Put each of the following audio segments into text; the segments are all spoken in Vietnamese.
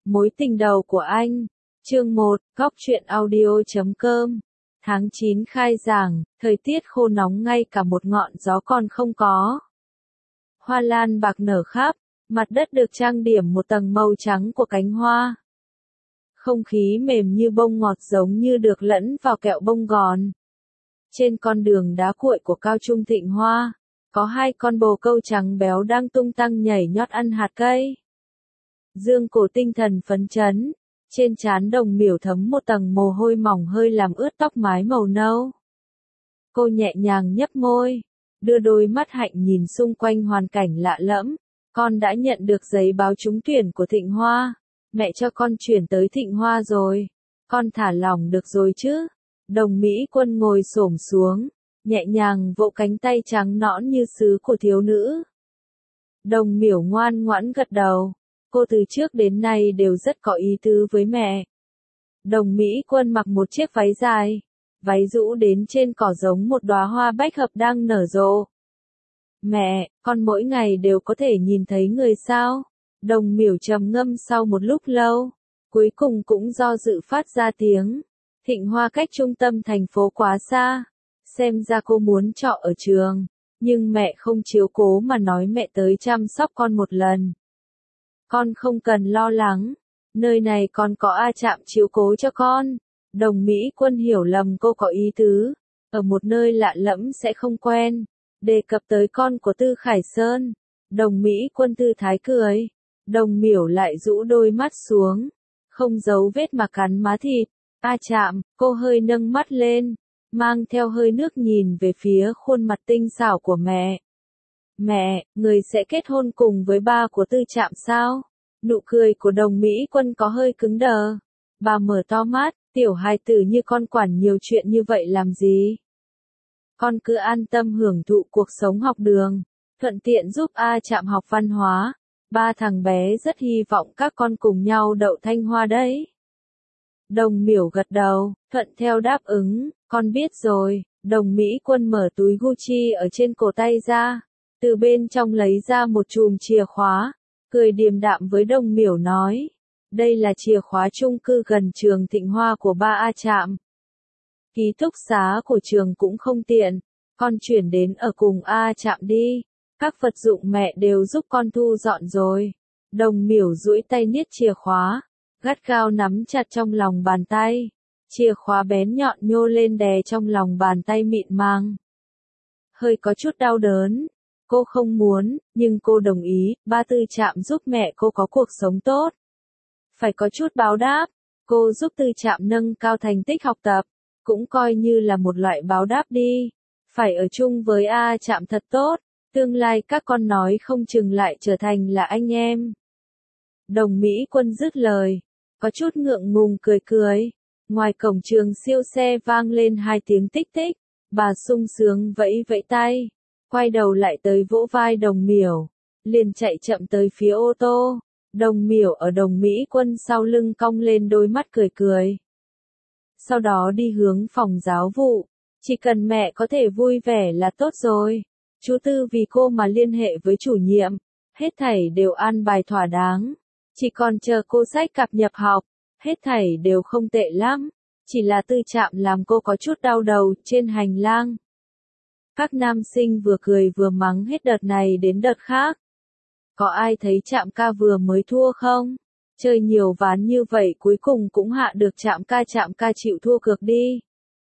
Mối tình đầu của anh. Chương 1, Góc truyện audio.com. Tháng 9 khai giảng, thời tiết khô nóng ngay cả một ngọn gió còn không có. Hoa lan bạc nở khắp, mặt đất được trang điểm một tầng màu trắng của cánh hoa. Không khí mềm như bông ngọt giống như được lẫn vào kẹo bông gòn. Trên con đường đá cuội của cao trung Thịnh Hoa, có hai con bồ câu trắng béo đang tung tăng nhảy nhót ăn hạt cây. Dương Cổ tinh thần phấn chấn, trên trán Đồng Miểu thấm một tầng mồ hôi mỏng hơi làm ướt tóc mái màu nâu. Cô nhẹ nhàng nhấp môi, đưa đôi mắt hạnh nhìn xung quanh hoàn cảnh lạ lẫm. Con đã nhận được giấy báo trúng tuyển của Thịnh Hoa. Mẹ cho con chuyển tới Thịnh Hoa rồi. Con thả lỏng được rồi chứ? Đồng Mỹ Quân ngồi xổm xuống, nhẹ nhàng vỗ cánh tay trắng nõn như sứ của thiếu nữ. Đồng Miểu ngoan ngoãn gật đầu. Cô từ trước đến nay đều rất có ý tứ với mẹ. Đồng Mỹ Quân mặc một chiếc váy dài, váy rũ đến trên cỏ giống một đóa hoa bách hợp đang nở rộ. Mẹ, con mỗi ngày đều có thể nhìn thấy người sao? Đồng Miểu trầm ngâm sau một lúc lâu, cuối cùng cũng do dự phát ra tiếng. Thịnh Hoa cách trung tâm thành phố quá xa, xem ra cô muốn trọ ở trường, nhưng mẹ không chiếu cố mà nói mẹ tới chăm sóc con một lần. Con không cần lo lắng, nơi này còn có A Trạm chiếu cố cho con. Đồng Mỹ Quân hiểu lầm cô có ý tứ, ở một nơi lạ lẫm sẽ không quen. Đề cập tới con của Tư Khải Sơn, Đồng Mỹ Quân tư thái cười. Đồng Miểu lại rũ đôi mắt xuống, không giấu vết mà cắn má thịt. A Trạm, cô hơi nâng mắt lên, mang theo hơi nước nhìn về phía khuôn mặt tinh xảo của mẹ. Mẹ, người sẽ kết hôn cùng với ba của Tư Trạm sao? Nụ cười của Đồng Mỹ Quân có hơi cứng đờ. Bà mở to mắt, tiểu hài tử như con quản nhiều chuyện như vậy làm gì? Con cứ an tâm hưởng thụ cuộc sống học đường, thuận tiện giúp A Trạm học văn hóa. Ba thằng bé rất hy vọng các con cùng nhau đậu Thanh Hoa đấy. Đồng Miểu gật đầu, thuận theo đáp ứng, con biết rồi. Đồng Mỹ Quân mở túi Gucci ở trên cổ tay ra, từ bên trong lấy ra một chùm chìa khóa, cười điềm đạm với Đồng Miểu nói. Đây là chìa khóa chung cư gần trường Thịnh Hoa của ba A Trạm. Ký túc xá của trường cũng không tiện, con chuyển đến ở cùng A Trạm đi. Các vật dụng mẹ đều giúp con thu dọn rồi. Đồng Miểu duỗi tay niết chìa khóa, gắt gao nắm chặt trong lòng bàn tay. Chìa khóa bén nhọn nhô lên đè trong lòng bàn tay mịn màng. Hơi có chút đau đớn. Cô không muốn, nhưng cô đồng ý, ba Tư Trạm giúp mẹ cô có cuộc sống tốt. Phải có chút báo đáp. Cô giúp Tư Trạm nâng cao thành tích học tập, cũng coi như là một loại báo đáp đi. Phải ở chung với A Trạm thật tốt. Tương lai các con nói không chừng lại trở thành là anh em. Đồng Mỹ Quân dứt lời, có chút ngượng ngùng cười cười. Ngoài cổng trường siêu xe vang lên hai tiếng tích tích. Bà sung sướng vẫy vẫy tay, quay đầu lại tới vỗ vai Đồng Miểu, liền chạy chậm tới phía ô tô. Đồng Miểu ở Đồng Mỹ Quân sau lưng cong lên đôi mắt cười cười. Sau đó đi hướng phòng giáo vụ. Chỉ cần mẹ có thể vui vẻ là tốt rồi. Chú Tư vì cô mà liên hệ với chủ nhiệm, hết thảy đều an bài thỏa đáng. Chỉ còn chờ cô sách cặp nhập học, hết thảy đều không tệ lắm. Chỉ là Tư Trạm làm cô có chút đau đầu trên hành lang. Các nam sinh vừa cười vừa mắng hết đợt này đến đợt khác. Có ai thấy Trạm ca vừa mới thua không? Chơi nhiều ván như vậy cuối cùng cũng hạ được Trạm ca chịu thua cược đi.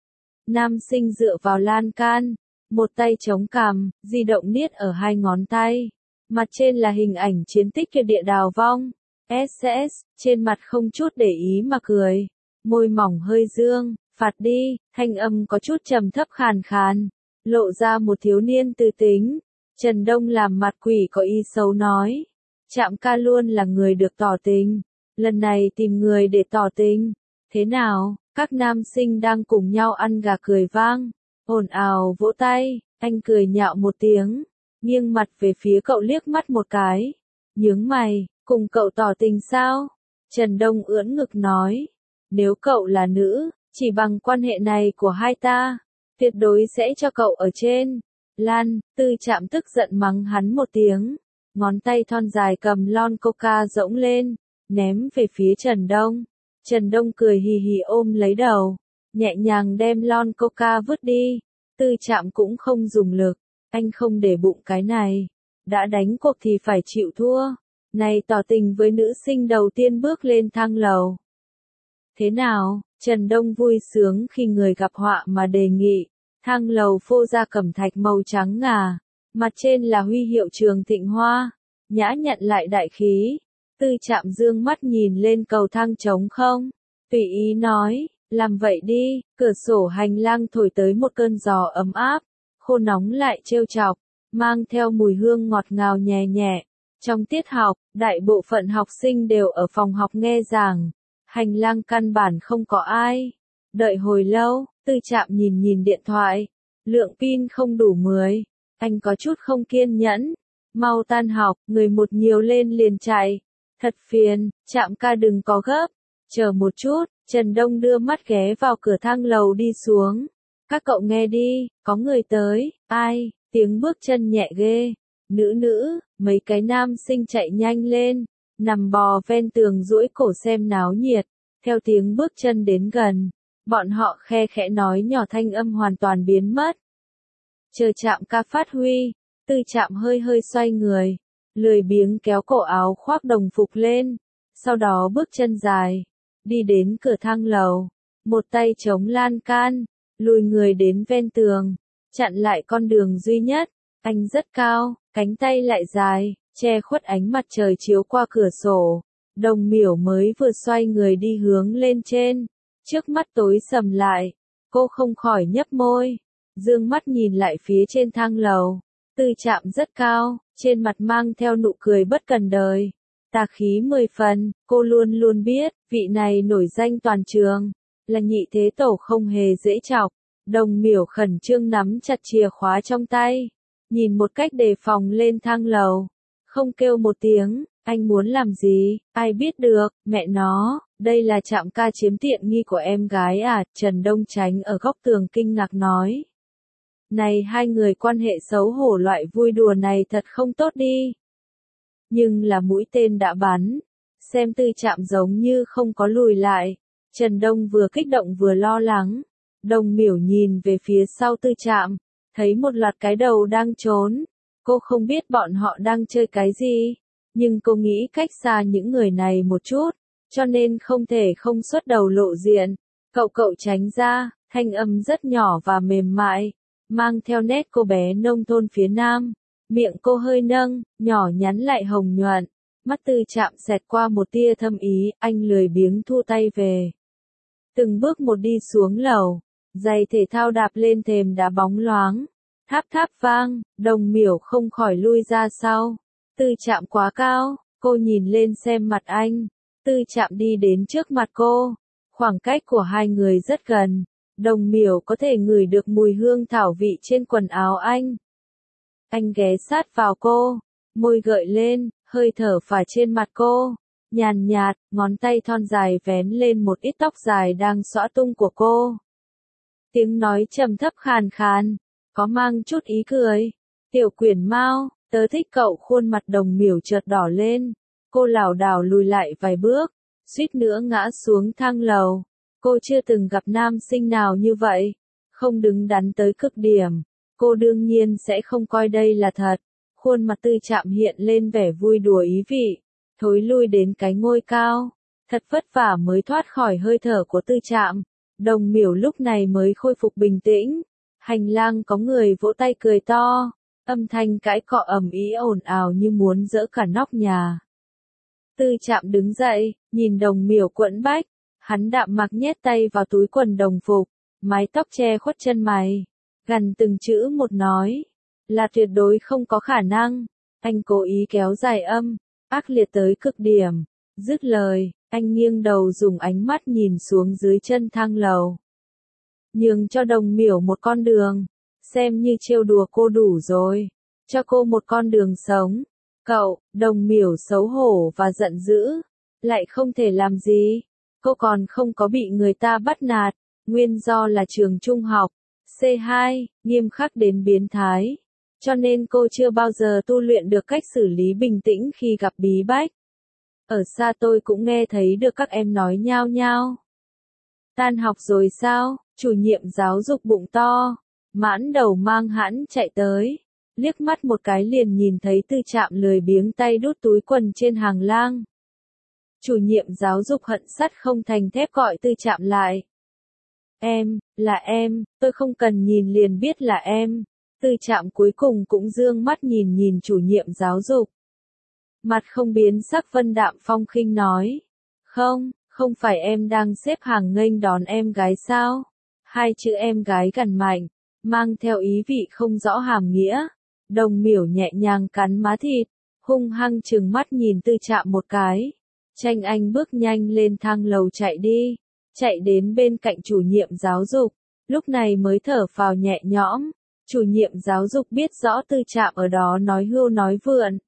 Nam sinh dựa vào lan can, một tay chống cằm, di động niết ở hai ngón tay. Mặt trên là hình ảnh chiến tích kia địa đào vong. SS, trên mặt không chút để ý mà cười. Môi mỏng hơi dương, phạt đi, thanh âm có chút trầm thấp khàn khàn. Lộ ra một thiếu niên tư tính. Trần Đông làm mặt quỷ có ý xấu nói. Trạm ca luôn là người được tỏ tình. Lần này tìm người để tỏ tình. Thế nào, các nam sinh đang cùng nhau ăn gà cười vang. Ồn ào vỗ tay, anh cười nhạo một tiếng, nghiêng mặt về phía cậu liếc mắt một cái. Nhướng mày, cùng cậu tỏ tình sao? Trần Đông ưỡn ngực nói. Nếu cậu là nữ, chỉ bằng quan hệ này của hai ta, tuyệt đối sẽ cho cậu ở trên. Lan, Tư Trạm tức giận mắng hắn một tiếng. Ngón tay thon dài cầm lon coca rỗng lên, ném về phía Trần Đông. Trần Đông cười hì hì ôm lấy đầu, nhẹ nhàng đem lon coca vứt đi. Tư Trạm cũng không dùng lực, anh không để bụng cái này. Đã đánh cuộc thì phải chịu thua. Này tỏ tình với nữ sinh đầu tiên bước lên thang lầu. Thế nào? Trần Đông vui sướng khi người gặp họa mà đề nghị. Thang lầu phô ra cẩm thạch màu trắng ngà, mặt trên là huy hiệu Trường Thịnh Hoa, nhã nhặn lại đại khí. Tư Trạm dương mắt nhìn lên cầu thang trống không, tùy ý nói, làm vậy đi. Cửa sổ hành lang thổi tới một cơn gió ấm áp, khô nóng lại trêu chọc, mang theo mùi hương ngọt ngào nhẹ nhẹ. Trong tiết học, đại bộ phận học sinh đều ở phòng học nghe giảng, hành lang căn bản không có ai. Đợi hồi lâu, Tư Trạm nhìn nhìn điện thoại, lượng pin không đủ 10, anh có chút không kiên nhẫn. Mau tan học, người một nhiều lên liền chạy. Thật phiền, Trạm ca đừng có gấp, chờ một chút. Trần Đông đưa mắt ghé vào cửa thang lầu đi xuống. Các cậu nghe đi, có người tới. Ai? Tiếng bước chân nhẹ ghê. Nữ, mấy cái nam sinh chạy nhanh lên, nằm bò ven tường duỗi cổ xem náo nhiệt. Theo tiếng bước chân đến gần, bọn họ khe khẽ nói nhỏ, thanh âm hoàn toàn biến mất. Chờ Trạm ca phát huy, Tư Trạm hơi hơi xoay người, lười biếng kéo cổ áo khoác đồng phục lên, sau đó bước chân dài, đi đến cửa thang lầu, một tay chống lan can, lùi người đến ven tường, chặn lại con đường duy nhất. Anh rất cao, cánh tay lại dài, che khuất ánh mặt trời chiếu qua cửa sổ. Đồng Miểu mới vừa xoay người đi hướng lên trên, trước mắt tối sầm lại, cô không khỏi nhấp môi, dương mắt nhìn lại phía trên thang lầu. Tư Trạm rất cao, trên mặt mang theo nụ cười bất cần đời, tà khí 10 phần. Cô luôn luôn biết, vị này nổi danh toàn trường, là nhị thế tổ không hề dễ chọc. Đồng Miểu khẩn trương nắm chặt chìa khóa trong tay, nhìn một cách đề phòng lên thang lầu, không kêu một tiếng. Anh muốn làm gì? Ai biết được, mẹ nó, đây là Trạm ca chiếm tiện nghi của em gái à? Trần Đông tránh ở góc tường kinh ngạc nói. Này, hai người quan hệ xấu hổ loại vui đùa này thật không tốt đi. Nhưng là mũi tên đã bắn, xem Tư Trạm giống như không có lùi lại. Trần Đông vừa kích động vừa lo lắng. Đồng Miểu nhìn về phía sau Tư Trạm, thấy một loạt cái đầu đang trốn. Cô không biết bọn họ đang chơi cái gì, nhưng cô nghĩ cách xa những người này một chút, cho nên không thể không xuất đầu lộ diện. Cậu tránh ra, thanh âm rất nhỏ và mềm mại, mang theo nét cô bé nông thôn phía Nam. Miệng cô hơi nâng, nhỏ nhắn lại hồng nhuận, mắt Tư Trạm xẹt qua một tia thâm ý. Anh lười biếng thu tay về, từng bước một đi xuống lầu, giày thể thao đạp lên thềm đá bóng loáng, tháp tháp vang. Đồng Miểu không khỏi lui ra sau. Tư Trạm quá cao, cô nhìn lên xem mặt anh. Tư Trạm đi đến trước mặt cô, khoảng cách của hai người rất gần. Đồng Miểu có thể ngửi được mùi hương thảo vị trên quần áo anh. Anh ghé sát vào cô, môi gợi lên, hơi thở phả trên mặt cô, nhàn nhạt, ngón tay thon dài vén lên một ít tóc dài đang xõa tung của cô. Tiếng nói trầm thấp khàn khàn, có mang chút ý cười. Tiểu Quyển Mao, tớ thích cậu. Khuôn mặt Đồng Miểu chợt đỏ lên, cô lảo đảo lùi lại vài bước, suýt nữa ngã xuống thang lầu. Cô chưa từng gặp nam sinh nào như vậy, không đứng đắn tới cực điểm. Cô đương nhiên sẽ không coi đây là thật. Khuôn mặt Tư Trạm hiện lên vẻ vui đùa ý vị, thối lui đến cái ngôi cao. Thật vất vả mới thoát khỏi hơi thở của Tư Trạm. Đồng Miểu lúc này mới khôi phục bình tĩnh. Hành lang có người vỗ tay cười to, âm thanh cãi cọ ầm ĩ ồn ào như muốn dỡ cả nóc nhà. Tư Trạm đứng dậy, nhìn Đồng Miểu quẫn bách, hắn đạm mặc nhét tay vào túi quần đồng phục, mái tóc che khuất chân mày, gằn từng chữ một nói, là tuyệt đối không có khả năng. Anh cố ý kéo dài âm, ác liệt tới cực điểm. Dứt lời, anh nghiêng đầu dùng ánh mắt nhìn xuống dưới chân thang lầu. Nhường cho Đồng Miểu một con đường, xem như trêu đùa cô đủ rồi. Cho cô một con đường sống. Cậu, Đồng Miểu xấu hổ và giận dữ, lại không thể làm gì. Cô còn không có bị người ta bắt nạt, nguyên do là trường trung học C2, nghiêm khắc đến biến thái. Cho nên cô chưa bao giờ tu luyện được cách xử lý bình tĩnh khi gặp bí bách. Ở xa tôi cũng nghe thấy được các em nói nhao nhao. Tan học rồi sao? Chủ nhiệm giáo dục bụng to, mãn đầu mang hãn chạy tới, liếc mắt một cái liền nhìn thấy Tư Trạm lười biếng tay đút túi quần trên hàng lang. Chủ nhiệm giáo dục hận sắt không thành thép gọi Tư Trạm lại. Là em, tôi không cần nhìn liền biết là em. Tư Trạm cuối cùng cũng dương mắt nhìn chủ nhiệm giáo dục. Mặt không biến sắc vân đạm phong khinh nói. Không phải em đang xếp hàng nghênh đón em gái sao? Hai chữ em gái gần mạnh, mang theo ý vị không rõ hàm nghĩa. Đồng Miểu nhẹ nhàng cắn má thịt, hung hăng trừng mắt nhìn Tư Trạm một cái. Tranh Anh bước nhanh lên thang lầu chạy đi, chạy đến bên cạnh chủ nhiệm giáo dục, lúc này mới thở phào nhẹ nhõm. Chủ nhiệm giáo dục biết rõ Tư Trạm ở đó nói hưu nói vượn,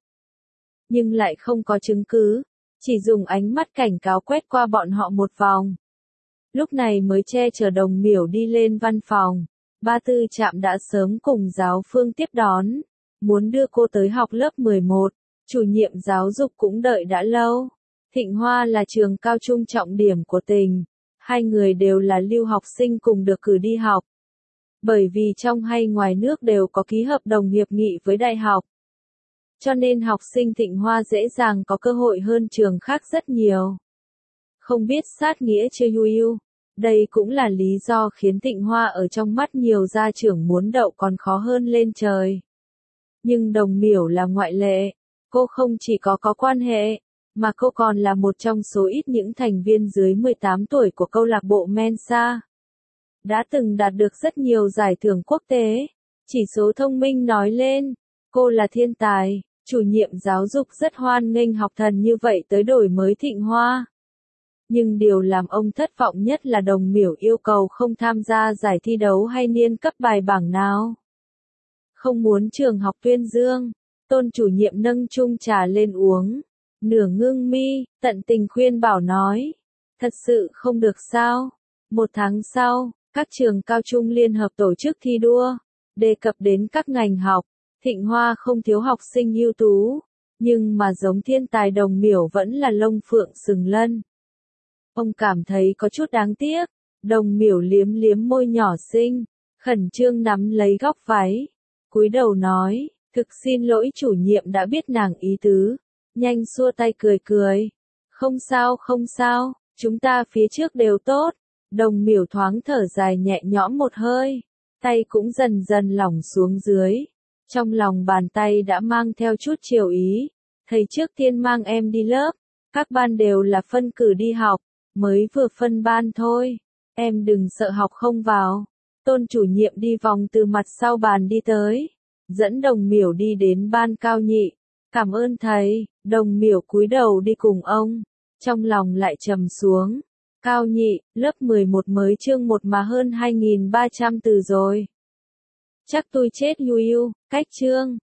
nhưng lại không có chứng cứ, chỉ dùng ánh mắt cảnh cáo quét qua bọn họ một vòng. Lúc này mới che chở Đồng Miểu đi lên văn phòng. Ba Tư Trạm đã sớm cùng giáo phương tiếp đón, muốn đưa cô tới học lớp 11, chủ nhiệm giáo dục cũng đợi đã lâu. Thịnh Hoa là trường cao trung trọng điểm của tỉnh, hai người đều là lưu học sinh cùng được cử đi học. Bởi vì trong hay ngoài nước đều có ký hợp đồng hiệp nghị với đại học, cho nên học sinh Thịnh Hoa dễ dàng có cơ hội hơn trường khác rất nhiều. Không biết sát nghĩa chưa Yu, đây cũng là lý do khiến Thịnh Hoa ở trong mắt nhiều gia trưởng muốn đậu còn khó hơn lên trời. Nhưng Đồng Miểu là ngoại lệ, cô không chỉ có quan hệ, mà cô còn là một trong số ít những thành viên dưới 18 tuổi của câu lạc bộ Mensa. Đã từng đạt được rất nhiều giải thưởng quốc tế, chỉ số thông minh nói lên, cô là thiên tài, chủ nhiệm giáo dục rất hoan nghênh học thần như vậy tới đổi mới Thịnh Hoa. Nhưng điều làm ông thất vọng nhất là Đồng Miểu yêu cầu không tham gia giải thi đấu hay niên cấp bài bảng nào. Không muốn trường học tuyên dương, Tôn chủ nhiệm nâng chung trà lên uống, nửa ngưng mi, tận tình khuyên bảo nói, thật sự không được sao. Một tháng sau, các trường cao trung liên hợp tổ chức thi đua, đề cập đến các ngành học, Thịnh Hoa không thiếu học sinh ưu tú, nhưng mà giống thiên tài Đồng Miểu vẫn là lông phượng sừng lân. Ông cảm thấy có chút đáng tiếc, Đồng Miểu liếm liếm môi nhỏ xinh, khẩn trương nắm lấy góc váy, cúi đầu nói, thực xin lỗi chủ nhiệm đã biết nàng ý tứ, nhanh xua tay cười. Không sao, chúng ta phía trước đều tốt. Đồng Miểu thoáng thở dài nhẹ nhõm một hơi, tay cũng dần dần lỏng xuống dưới. Trong lòng bàn tay đã mang theo chút chiều ý, thầy trước tiên mang em đi lớp, các ban đều là phân cử đi học, mới vừa phân ban thôi, em đừng sợ học không vào. Tôn chủ nhiệm đi vòng từ mặt sau bàn đi tới, dẫn Đồng Miểu đi đến ban Cao Nhị, cảm ơn thầy. Đồng Miểu cúi đầu đi cùng ông, trong lòng lại trầm xuống. Cao Nhị, lớp 11 mới chương 1 mà hơn 2.300 từ rồi. Chắc tôi chết Yu, cách chương.